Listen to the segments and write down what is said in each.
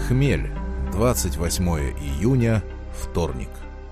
Хмель. 28 июня. Вторник.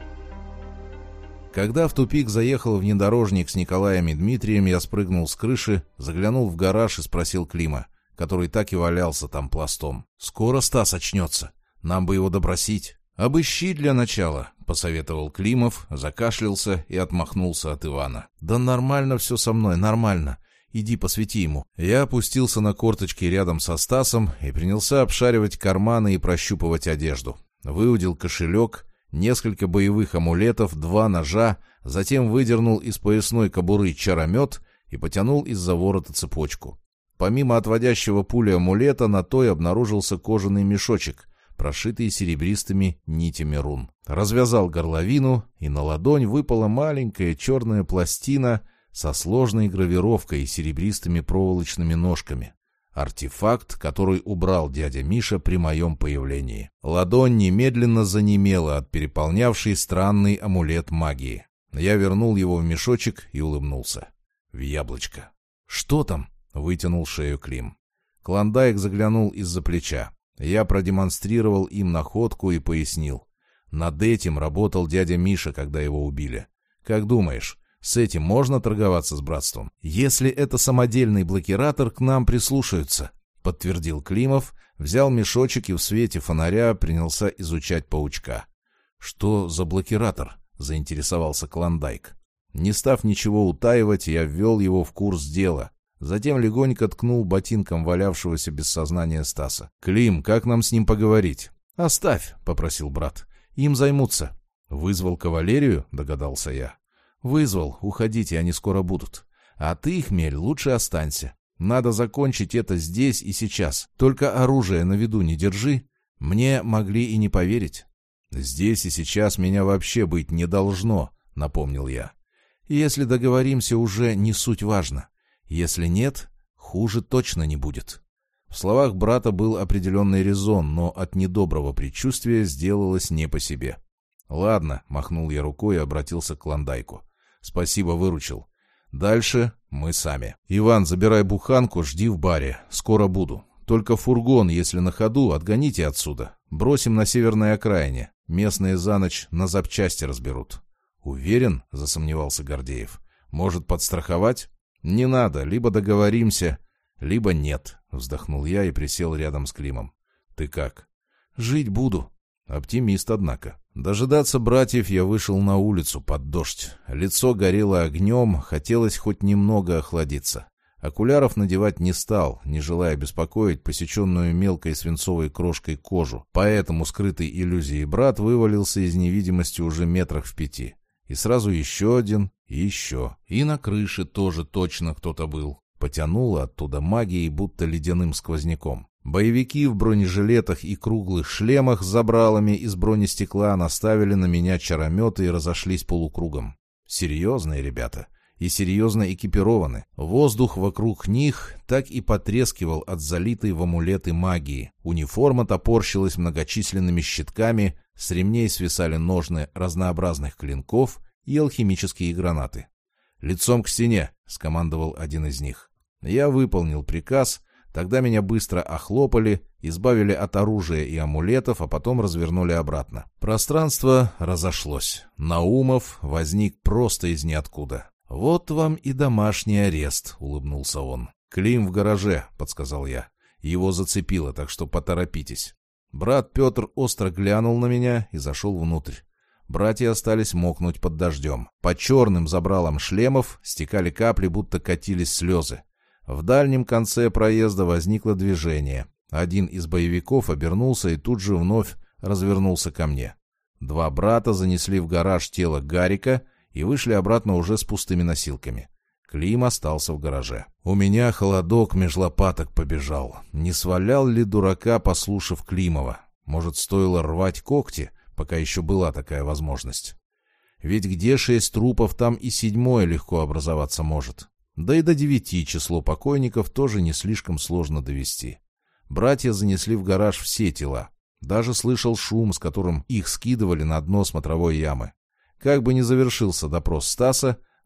Когда в тупик заехал внедорожник с Николаем и Дмитрием, я спрыгнул с крыши, заглянул в гараж и спросил Клима, который так и валялся там пластом. «Скоро Стас очнется. Нам бы его допросить». «Обыщи для начала», — посоветовал Климов, закашлялся и отмахнулся от Ивана. «Да нормально все со мной, нормально. Иди посвети ему». Я опустился на корточки рядом со Стасом и принялся обшаривать карманы и прощупывать одежду. Выудил кошелек, несколько боевых амулетов, 2 ножа, затем выдернул из поясной кобуры чаромет и потянул из-за ворота цепочку. Помимо отводящего пули амулета, на той обнаружился кожаный мешочек, прошитый серебристыми нитями рун. Развязал горловину, и на ладонь выпала маленькая черная пластина со сложной гравировкой и серебристыми проволочными ножками. Артефакт, который убрал дядя Миша при моем появлении. Ладонь немедленно занемела от переполнявшей странный амулет магии. Я вернул его в мешочек и улыбнулся. В яблочко. «Что там?» — вытянул шею Клим. Клондайк заглянул из-за плеча. Я продемонстрировал им находку и пояснил. Над этим работал дядя Миша, когда его убили. Как думаешь, с этим можно торговаться с братством? Если это самодельный блокиратор, к нам прислушаются, подтвердил Климов, взял мешочек и в свете фонаря принялся изучать паучка. Что за блокиратор? Заинтересовался Клондайк. Не став ничего утаивать, я ввел его в курс дела. Затем легонько ткнул ботинком валявшегося без сознания Стаса. «Клим, как нам с ним поговорить?» «Оставь», — попросил брат. «Им займутся». «Вызвал кавалерию?» — догадался я. «Вызвал. Уходите, они скоро будут. А ты, Хмель, лучше останься. Надо закончить это здесь и сейчас. Только оружие на виду не держи. Мне могли и не поверить». «Здесь и сейчас меня вообще быть не должно», — напомнил я. «Если договоримся, уже не суть важно. Если нет, хуже точно не будет». В словах брата был определенный резон, но от недоброго предчувствия сделалось не по себе. «Ладно», — махнул я рукой и обратился к Клондайку. «Спасибо, выручил. Дальше мы сами. Иван, забирай буханку, жди в баре. Скоро буду. Только фургон, если на ходу, отгоните отсюда. Бросим на северной окраине. Местные за ночь на запчасти разберут». «Уверен?» — засомневался Гордеев. «Может, подстраховать?» «Не надо, либо договоримся, либо нет», — вздохнул я и присел рядом с Климом. «Ты как?» «Жить буду». Оптимист, однако. Дожидаться братьев я вышел на улицу под дождь. Лицо горело огнем, хотелось хоть немного охладиться. Окуляров надевать не стал, не желая беспокоить посеченную мелкой свинцовой крошкой кожу. Поэтому скрытый иллюзией брат вывалился из невидимости уже метрах в 5. И сразу еще один, и еще. И на крыше тоже точно кто-то был. Потянуло оттуда магией, будто ледяным сквозняком. Боевики в бронежилетах и круглых шлемах с забралами из бронестекла наставили на меня чарометы и разошлись полукругом. Серьезные ребята. И серьезно экипированы. Воздух вокруг них так и потрескивал от залитой в амулеты магии. Униформа топорщилась многочисленными щитками, с ремней свисали ножны разнообразных клинков и алхимические гранаты. «Лицом к стене», — скомандовал один из них. Я выполнил приказ, тогда меня быстро охлопали, избавили от оружия и амулетов, а потом развернули обратно. Пространство разошлось. Наумов возник просто из ниоткуда. «Вот вам и домашний арест», — улыбнулся он. «Клим в гараже», — подсказал я. «Его зацепило, так что поторопитесь». Брат Петр остро глянул на меня и зашел внутрь. Братья остались мокнуть под дождем. По черным забралам шлемов стекали капли, будто катились слезы. В дальнем конце проезда возникло движение. Один из боевиков обернулся и тут же вновь развернулся ко мне. 2 брата занесли в гараж тело Гарика и вышли обратно уже с пустыми носилками. Клим остался в гараже. У меня холодок меж лопаток побежал. Не свалял ли дурака, послушав Климова? Может, стоило рвать когти, пока еще была такая возможность? Ведь где 6 трупов, там и 7-е легко образоваться может. Да и до 9 число покойников тоже не слишком сложно довести. Братья занесли в гараж все тела. Даже слышал шум, с которым их скидывали на дно смотровой ямы. Как бы ни завершился допрос Стаса,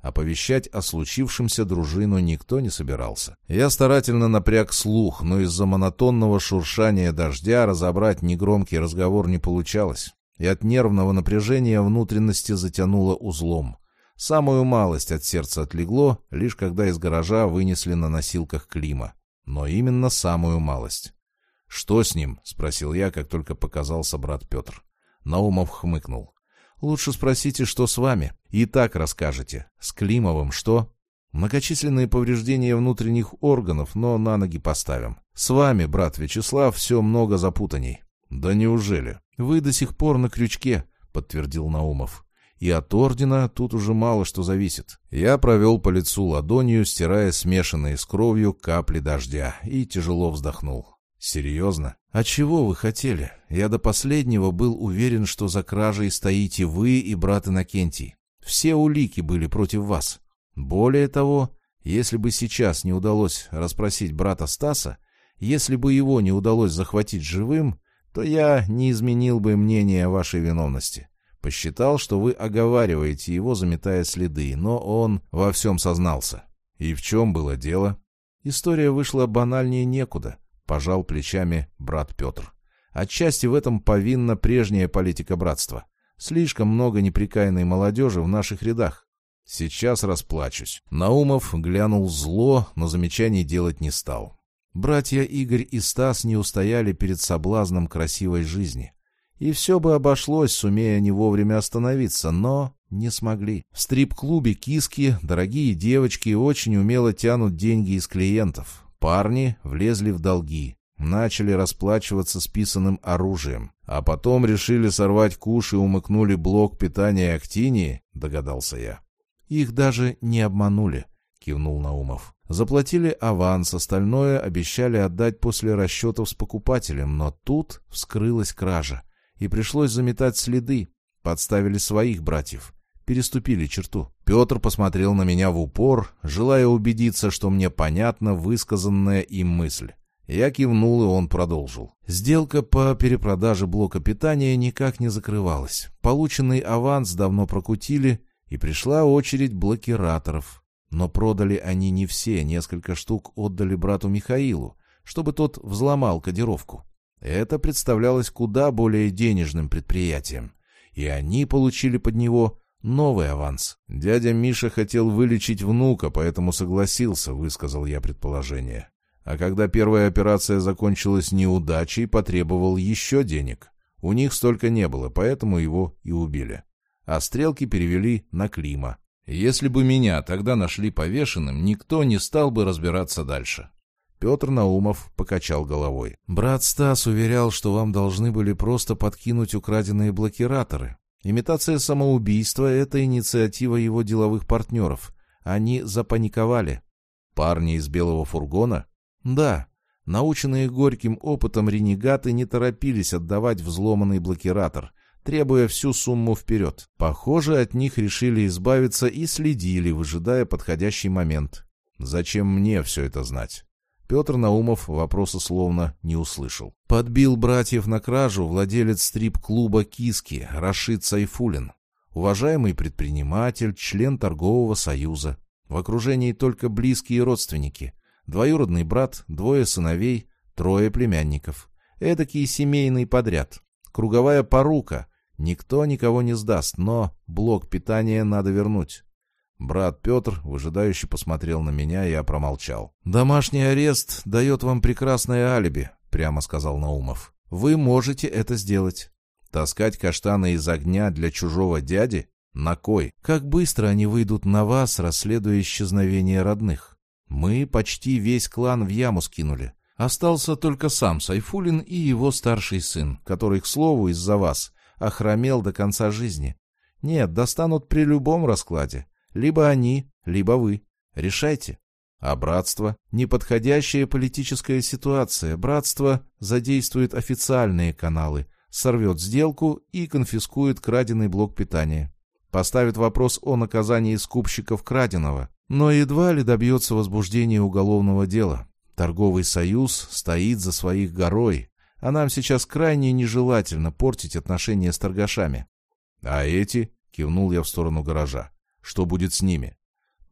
Оповещать о случившемся дружину никто не собирался. Я старательно напряг слух, но из-за монотонного шуршания дождя разобрать негромкий разговор не получалось. И от нервного напряжения внутренности затянуло узлом. Самую малость от сердца отлегло, лишь когда из гаража вынесли на носилках Клима. Но именно самую малость. «Что с ним?» — спросил я, как только показался брат Петр. Наумов хмыкнул. «Лучше спросите, что с вами. И так расскажете. С Климовым что?» «Многочисленные повреждения внутренних органов, но на ноги поставим. С вами, брат Вячеслав, все много запутаний». «Да неужели?» «Вы до сих пор на крючке», — подтвердил Наумов. «И от ордена тут уже мало что зависит». Я провел по лицу ладонью, стирая смешанные с кровью капли дождя, и тяжело вздохнул. «Серьезно? А чего вы хотели? Я до последнего был уверен, что за кражей стоите вы и брат Иннокентий. Все улики были против вас. Более того, если бы сейчас не удалось расспросить брата Стаса, если бы его не удалось захватить живым, то я не изменил бы мнение о вашей виновности. Посчитал, что вы оговариваете его, заметая следы, но он во всем сознался». «И в чем было дело?» «История вышла банальнее некуда», — пожал плечами брат Петр. «Отчасти в этом повинна прежняя политика братства. Слишком много неприкаянной молодежи в наших рядах. Сейчас расплачусь». Наумов глянул зло, но замечаний делать не стал. Братья Игорь и Стас не устояли перед соблазном красивой жизни. И все бы обошлось, сумея не вовремя остановиться, но не смогли. В стрип-клубе киски дорогие девочки очень умело тянут деньги из клиентов. Парни влезли в долги, начали расплачиваться списанным оружием, а потом решили сорвать куш и умыкнули блок питания Актинии, догадался я. «Их даже не обманули», — кивнул Наумов. «Заплатили аванс, остальное обещали отдать после расчетов с покупателем, но тут вскрылась кража, и пришлось заметать следы, подставили своих братьев». Переступили черту. Петр посмотрел на меня в упор, желая убедиться, что мне понятна высказанная им мысль. Я кивнул, и он продолжил. Сделка по перепродаже блока питания никак не закрывалась. Полученный аванс давно прокутили, и пришла очередь блокираторов. Но продали они не все, несколько штук отдали брату Михаилу, чтобы тот взломал кодировку. Это представлялось куда более денежным предприятием, и они получили под него новый аванс. «Дядя Миша хотел вылечить внука, поэтому согласился», — высказал я предположение. А когда первая операция закончилась неудачей, потребовал еще денег. У них столько не было, поэтому его и убили. А стрелки перевели на Клима. Если бы меня тогда нашли повешенным, никто не стал бы разбираться дальше. Петр Наумов покачал головой. «Брат Стас уверял, что вам должны были просто подкинуть украденные блокираторы. Имитация самоубийства — это инициатива его деловых партнеров. Они запаниковали». «Парни из белого фургона?» «Да. Наученные горьким опытом ренегаты не торопились отдавать взломанный блокиратор, требуя всю сумму вперед. Похоже, от них решили избавиться и следили, выжидая подходящий момент. Зачем мне все это знать?» Петр Наумов вопроса словно не услышал. «Подбил братьев на кражу владелец стрип-клуба «Киски» Рашид Сайфуллин. Уважаемый предприниматель, член торгового союза. В окружении только близкие родственники. Двоюродный брат, 2 сыновей, 3 племянников. Эдакий семейный подряд. Круговая порука. Никто никого не сдаст, но блок питания надо вернуть». Брат Петр выжидающе посмотрел на меня, и я промолчал. «Домашний арест дает вам прекрасное алиби», — прямо сказал Наумов. «Вы можете это сделать. Таскать каштаны из огня для чужого дяди? На кой? Как быстро они выйдут на вас, расследуя исчезновение родных? Мы почти весь клан в яму скинули. Остался только сам Сайфуллин и его старший сын, который, к слову, из-за вас охромел до конца жизни. Нет, достанут при любом раскладе. Либо они, либо вы. Решайте». А братство? Неподходящая политическая ситуация. Братство задействует официальные каналы, сорвет сделку и конфискует краденый блок питания. Поставит вопрос о наказании скупщиков краденого, но едва ли добьется возбуждения уголовного дела. Торговый союз стоит за своих горой, а нам сейчас крайне нежелательно портить отношения с торгашами. «А эти?» — кивнул я в сторону гаража. «Что будет с ними?»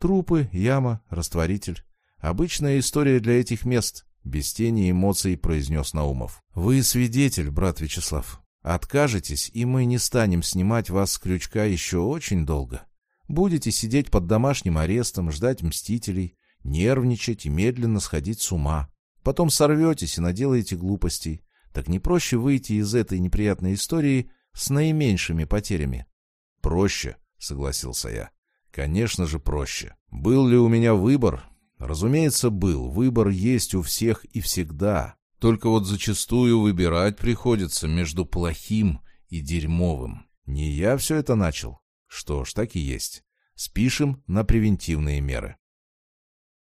Трупы, яма, растворитель. Обычная история для этих мест, без тени эмоций произнес Наумов. Вы свидетель, брат Вячеслав. Откажетесь, и мы не станем снимать вас с крючка еще очень долго. Будете сидеть под домашним арестом, ждать мстителей, нервничать и медленно сходить с ума. Потом сорветесь и наделаете глупостей. Так не проще выйти из этой неприятной истории с наименьшими потерями? Проще, согласился я. Конечно же проще. Был ли у меня выбор? Разумеется, был. Выбор есть у всех и всегда. Только вот зачастую выбирать приходится между плохим и дерьмовым. Не я все это начал. Что ж, так и есть. Спишем на превентивные меры.